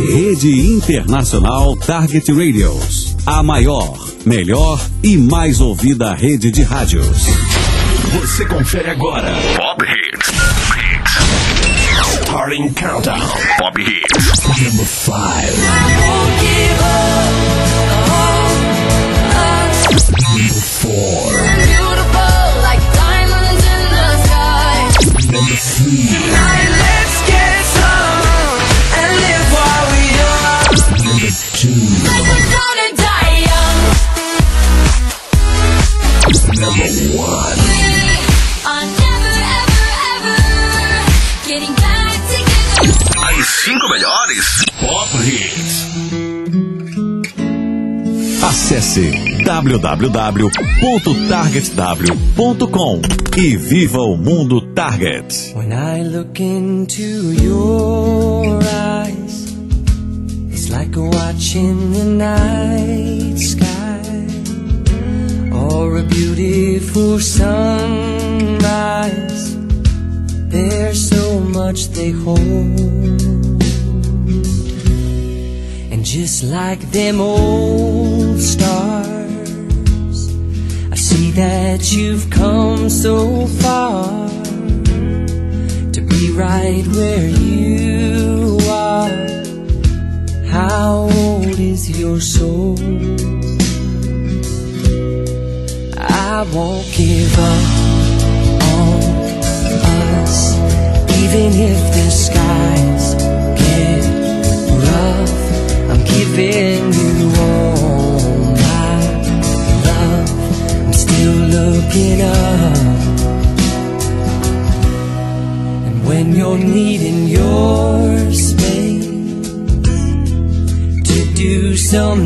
Rede Internacional Target Radios. A maior, melhor e mais ouvida rede de rádios. Você confere agora Pop Hits. Starting Countdown. Pop Hits. Number 5. Number 4. Beautiful like diamonds in the sky. Number 3. Let's get some and live while we are. Number 2. Like we're gonna die young. Number 1. I'm never, ever, ever getting back together. As 5 melhores Pop Hits. Acesse www.targetw.com e viva o mundo Target. When I look into your eyes, it's like watching the night sky or a beautiful sunrise. There's so much they hold. And just like them old stars, I see that you've come so far to be right where you are. How old is your soul? I won't give up on us, even if the skies get rough. I'm giving you all my love. I'm still looking up. And when you're needing your space to do some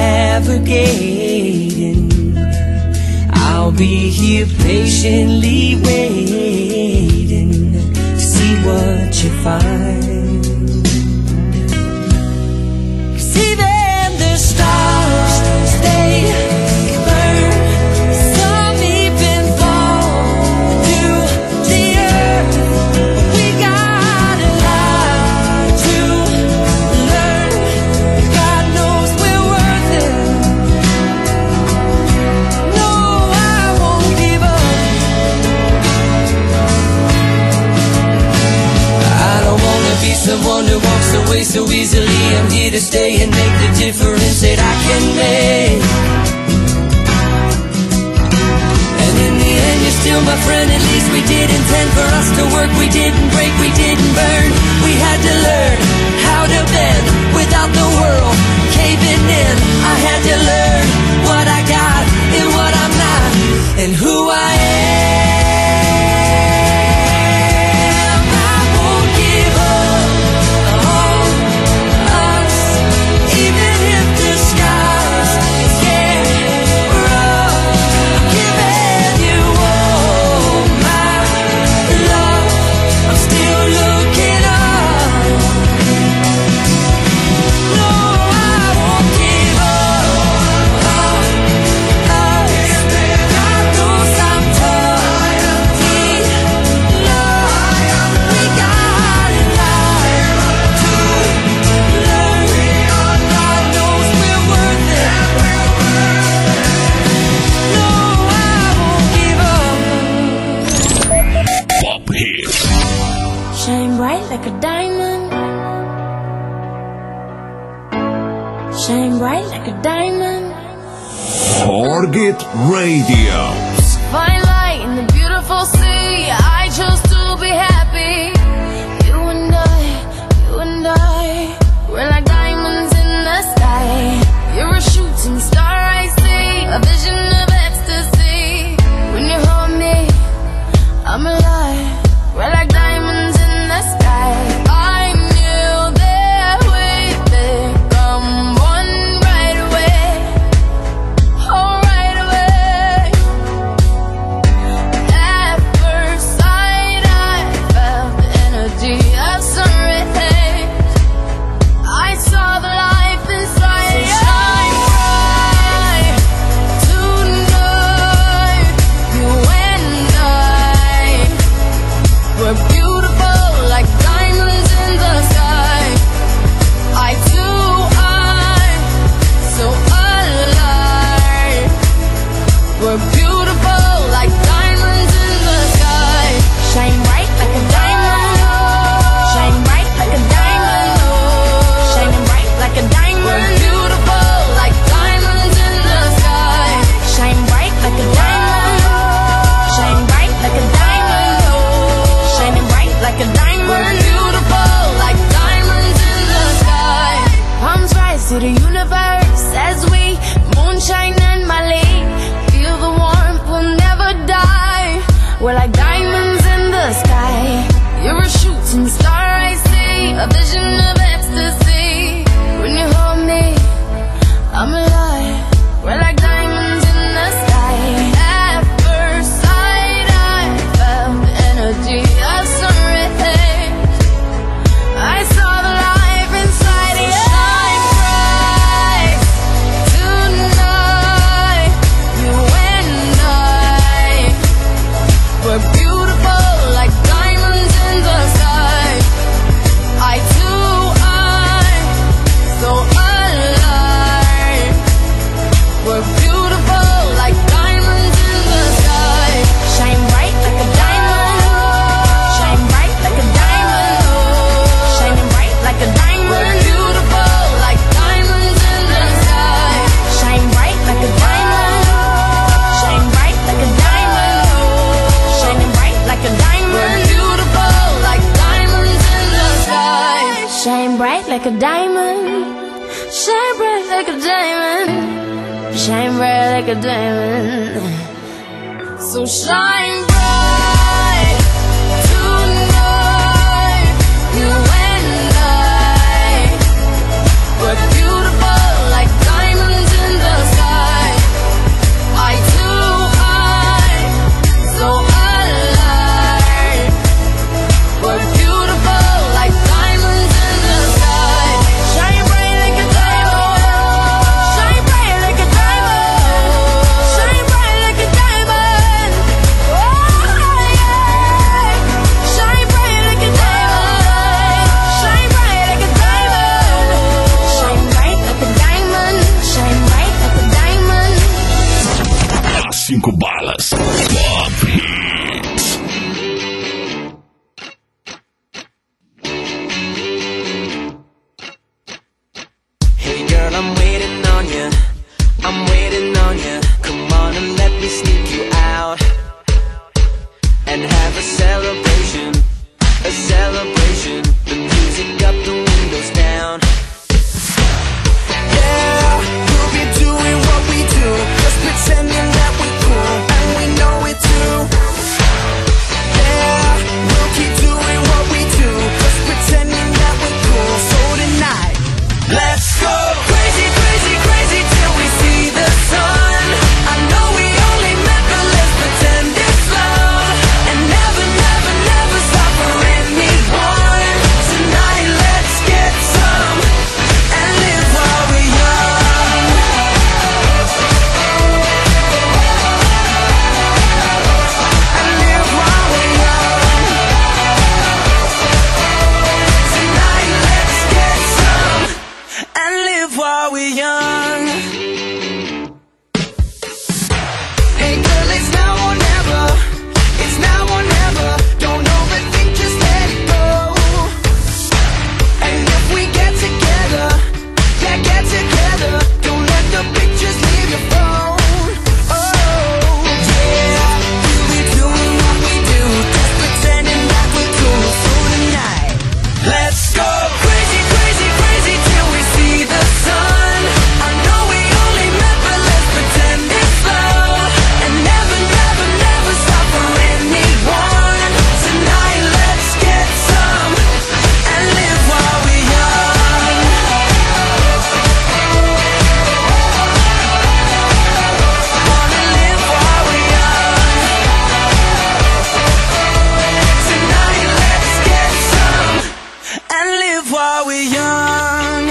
navigating, I'll be here patiently waiting to see what you find. Someone who walks away so easily. I'm here to stay and make the difference that I can make. And in the end you're still my friend. At least we did intend for us to work. We didn't break, we didn't burn. We had to learn how to bend without the world caving in. I had to learn what I got and what I'm not, and who I am. Shine bright like a diamond. Shine bright like a diamond. Target Radio. Fine light in the beautiful sea. I chose to be happy. You and I, we're like diamonds in the sky. You're a shooting star, I see. A vision of ecstasy. When you hold me, I'm alive. We're like diamonds in the sky. I knew that we'd become one right away. Oh, right away. At first sight, like a diamond. Shine bright like a diamond. Shine bright like a diamond. So shine bright tonight. You and I, we're beautiful like diamonds in the sky. Eye to eye, so alive. We're beautiful like diamonds in the sky. Shine bright like a diamond. Shine bright like a diamond. Shine bright like a diamond. Oh yeah. Shine bright like a diamond. Shine bright like a diamond. Shine bright like a diamond. Shine bright like a diamond. As 5 balas. Pop Hits. Hey girl, I'm waiting on you. I'm waiting on you. Come on and let me sneak you out and have a celebration. A celebration. The music up, the windows down. Yeah, we'll be doing what we do, just pretending that we're cool, and we know it too. Yeah, we'll keep doing what we do, just pretending that we're cool. So tonight, let's go crazy, crazy, crazy till we see the sun. I know we only met, but let's pretend it's love, and never, never, never stop for anyone. Tonight, let's get some and live while we're young. And live while we're young. Tonight, let's get some and live while we're young. Hey girl, it's now or never. It's now or never. Don't overthink, just let it go. And if we get together, yeah, get together. Don't let the pictures leave your phone. Oh, yeah, we'll be doing what we do, just pretending that we're cool. So tonight, let's go crazy, crazy, crazy till we see the sun. I know we only met, but let's pretend it's love, and never, never, never stop for anyone. Tonight, let's get some and live while we're young. Wanna live while we're young. Tonight, let's get some and live while we're young.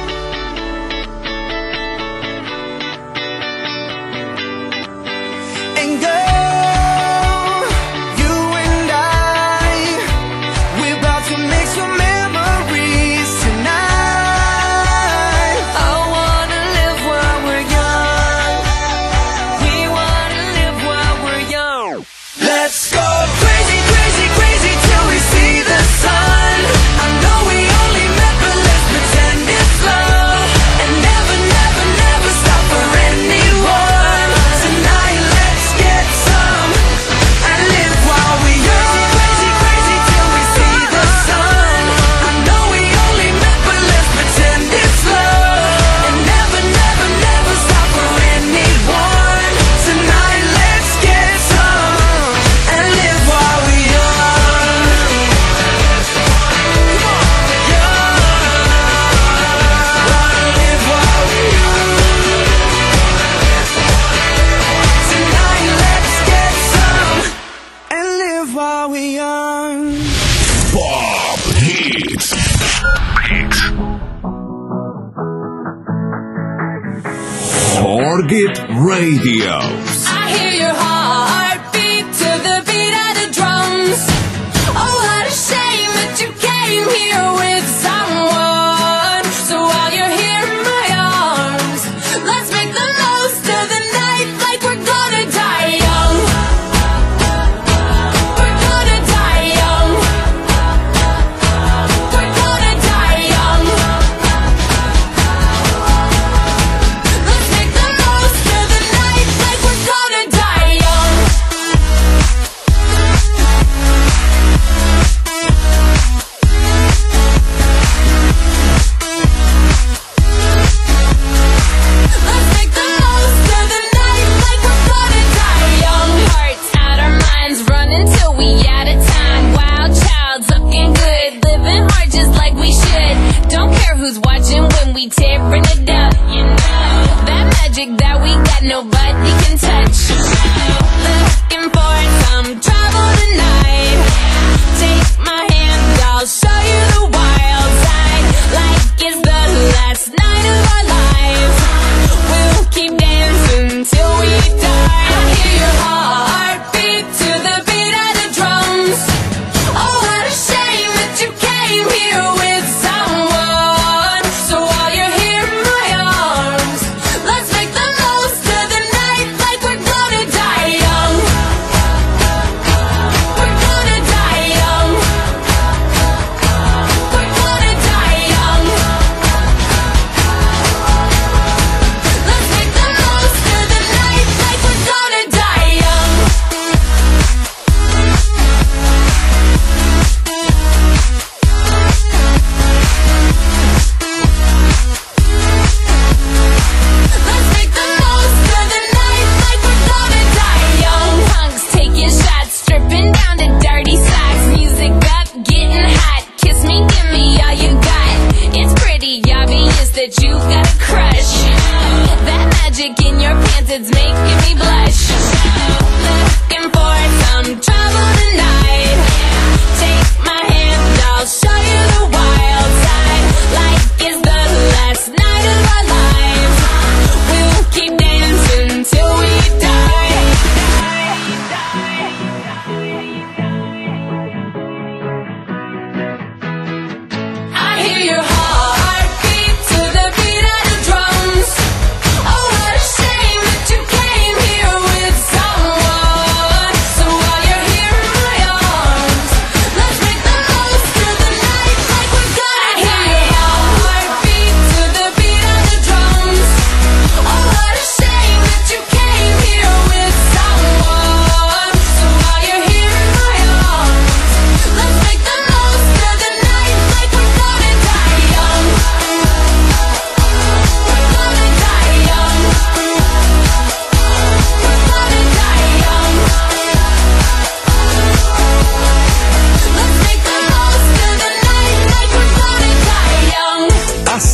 And girl, you and I, we're about to make some memories tonight. I wanna live while we're young. We wanna live while we're young. Let's go crazy, crazy, crazy till we see the sun. I know we only met, but let's pretend it's love, and never, never, never stop for anyone. Tonight, let's get some and live while we're young. Crazy, crazy till we see the sun. I know we only met, but let's pretend it's love, and never, never, never stop for anyone. Tonight, let's get some and live while we're young. Young, wanna live while we're young. Tonight, let's get some and live while we're young. Pop Hits. Target Radio. I hear your heartbeat to the beat of the drums. Oh, what a shame that you came here with someone. So while you're here in my arms, let's make the most of the night like we're gonna die young. We're gonna die young. We're gonna die young. Let's make the most of the night like we're gonna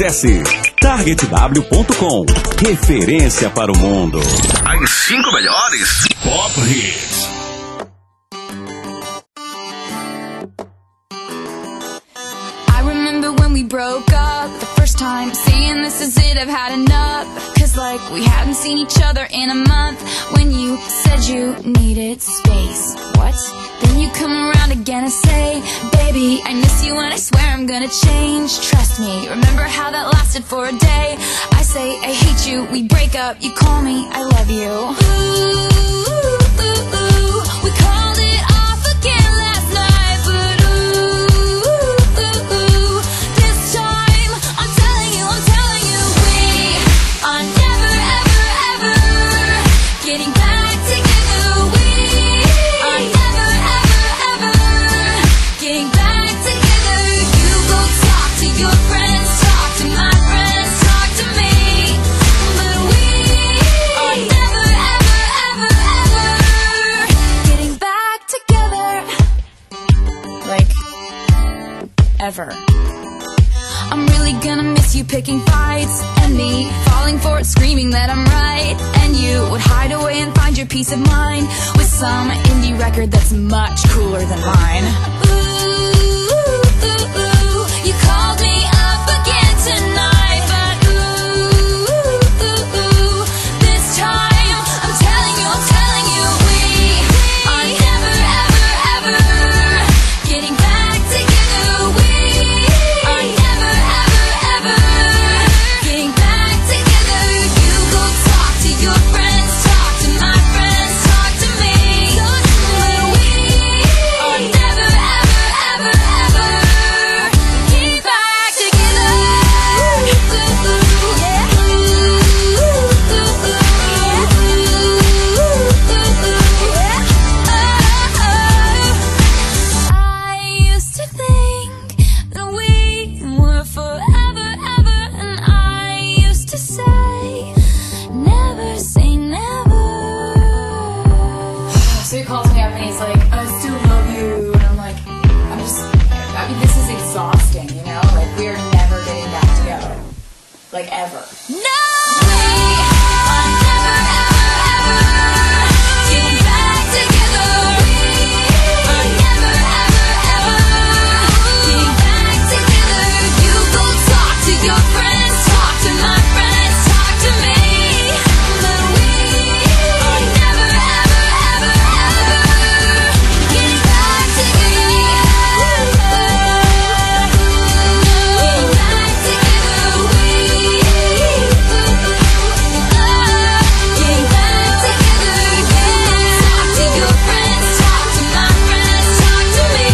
Acesse targetw.com. Referência para o mundo. As 5 melhores Pop Hits. I remember when we broke up the first time, saying this is it, I've had enough. Cause like we hadn't seen each other in a month. When you said you needed space, what? Then you come around again and say, baby, I miss you and I swear I'm gonna change. Trust me, remember how that lasted for a day? I say I hate you, we break up, you call me, I love you. Ooh, ooh, ooh, ooh. We called it off again last night, but ooh, ooh, ooh. This time I'm telling you, we are never, ever, ever getting back together. We are never, ever, ever getting back together. You go talk to your friends, talk to my friends, talk to me, but we are never, ever, ever, ever getting back together. Like, ever. I'm really gonna miss you picking fights, and me falling for it, screaming that I'm right. And you would hide away and find your peace of mind with some indie record that's much cooler than mine. Ooh, ooh, ooh. You called me up again tonight, but ooh, ooh, ooh. This time I'm telling you, we are never, ever, ever getting back together. We are never, ever, ever getting back together. You go talk to your friends, talk to my friends, talk to me, but we are never, ever, ever, ever getting back together. I used to think that we were forever, ever, and I used to say, never say never. So he calls me up and he's like, I still love you, and I'm like, I mean, this is exhausting, you know? Like, we are never getting back together. Like, ever. No! We are never, ever, ever getting back together. We are never, ever, ever getting back together. You go talk to your friends, talk to my friends, talk to me, but we are never, ever, ever, ever getting back together. Getting back together. We getting back together. Talk to your friends, talk to my friends, talk to me,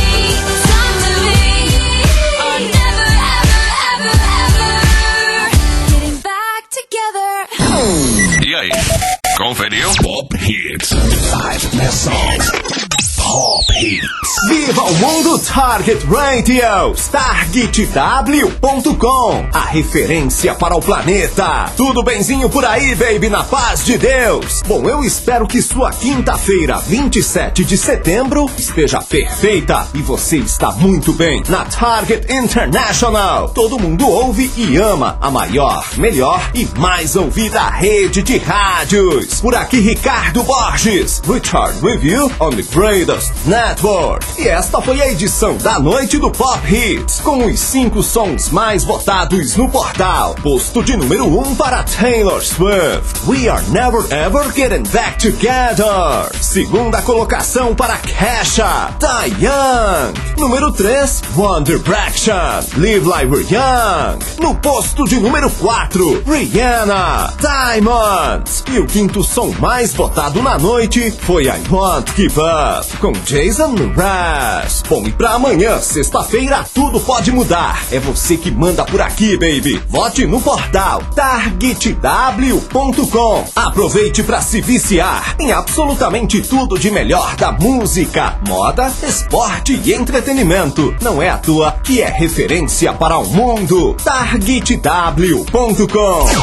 are never, ever, ever, ever getting back together. E aí, conferiu? Pop Hits. 5 best songs. Pop Hits. Viva o mundo Target Radios, targetw.com, a referência para o planeta. Tudo benzinho por aí, baby, na paz de Deus. Bom, eu espero que sua quinta-feira, 27 de setembro, esteja perfeita e você está muito bem na Target International. Todo mundo ouve e ama a maior, melhor e mais ouvida rede de rádios. Por aqui, Ricardo Borges, Richard Review on the Greatest Network. E esta foi a edição da noite do Pop Hits, com os 5 sons mais votados no portal. Posto de número 1 para Taylor Swift, We Are Never Ever Getting Back Together. Segunda colocação para Kesha, Die Young. Número 3, One Direction, Live Like We're Young. No posto de número 4, Rihanna, Diamonds. E o quinto som mais votado na noite foi I Won't Give Up, com Jason Mraz. Bom, e pra amanhã, sexta-feira, tudo pode mudar. É você que manda por aqui, baby. Vote no portal targetw.com. Aproveite pra se viciar em absolutamente tudo de melhor da música, moda, esporte e entretenimento. Não é à toa que é referência para o mundo. targetw.com.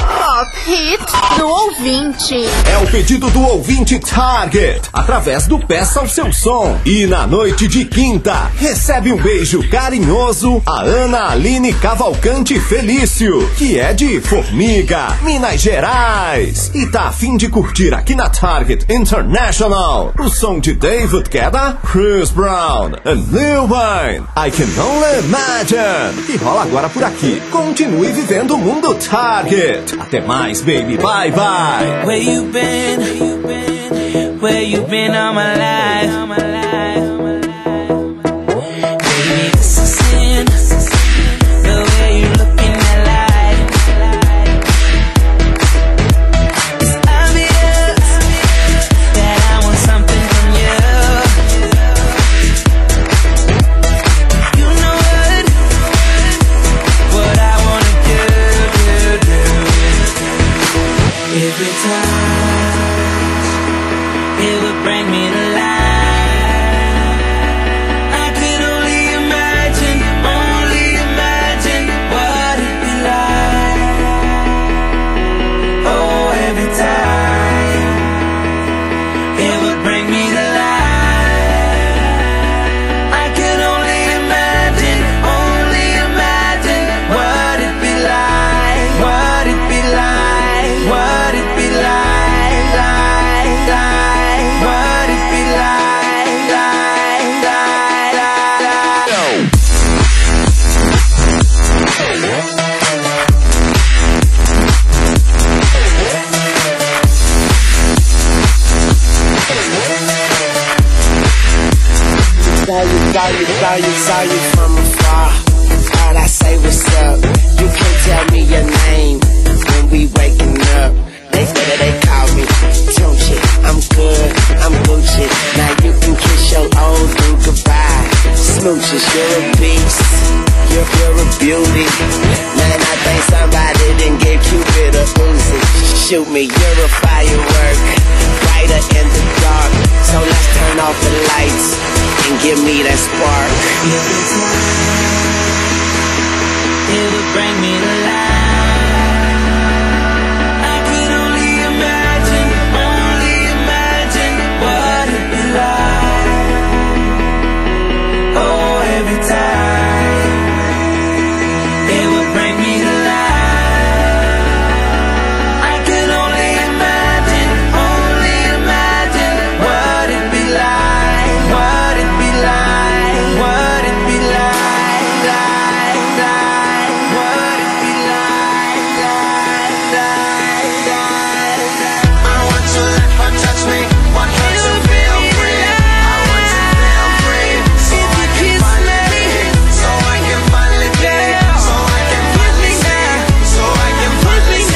Pop Hit do ouvinte. É o pedido do ouvinte Target, através do Peça o Seu Som. E na noite de quinta, recebe um beijo carinhoso a Ana Aline Cavalcante Felício, que é de Formiga, Minas Gerais. E tá a fim de curtir aqui na Target International o som de David Guetta, Chris Brown, and Lil Wayne, I Can Only Imagine, que rola agora por aqui. Continue vivendo o mundo Target. Até mais, baby. Bye, bye. Where you been? Where you been all my life? Baby, this is sin. The way you look in that light. It's obvious that I want something from you. You know what I wanna do. Every time it would bring me to life. I could only imagine what it'd be like. Oh, every time it would bring me to life. I could only imagine what it'd be like, what it'd be like, what it'd be like, what it'd be like, Saw you from afar. Thought I say what's up. You can't tell me your name when we waking up. They call me Tunchi. I'm good, I'm Gucci. Now you can kiss your old dude goodbye. Smooches, you're a beast. You're a beauty. Man, I think somebody didn't give Cupid a Uzi. Shoot me, you're a firework, brighter in the dark. So let's turn off the lights and give me that spark. every time it would bring me to life. I could only imagine what it'd be like. Oh, every time it would bring me to life. I could only imagine what it'd be like, what it'd be like, what it'd be like, what it'd be like. I want to let her touch me, want her to feel free. I want to feel free, so I can finally be, so I can finally be, so I can finally see, so I can finally see.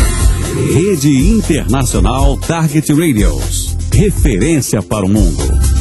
Rede Internacional Target Radios. Referência para o mundo.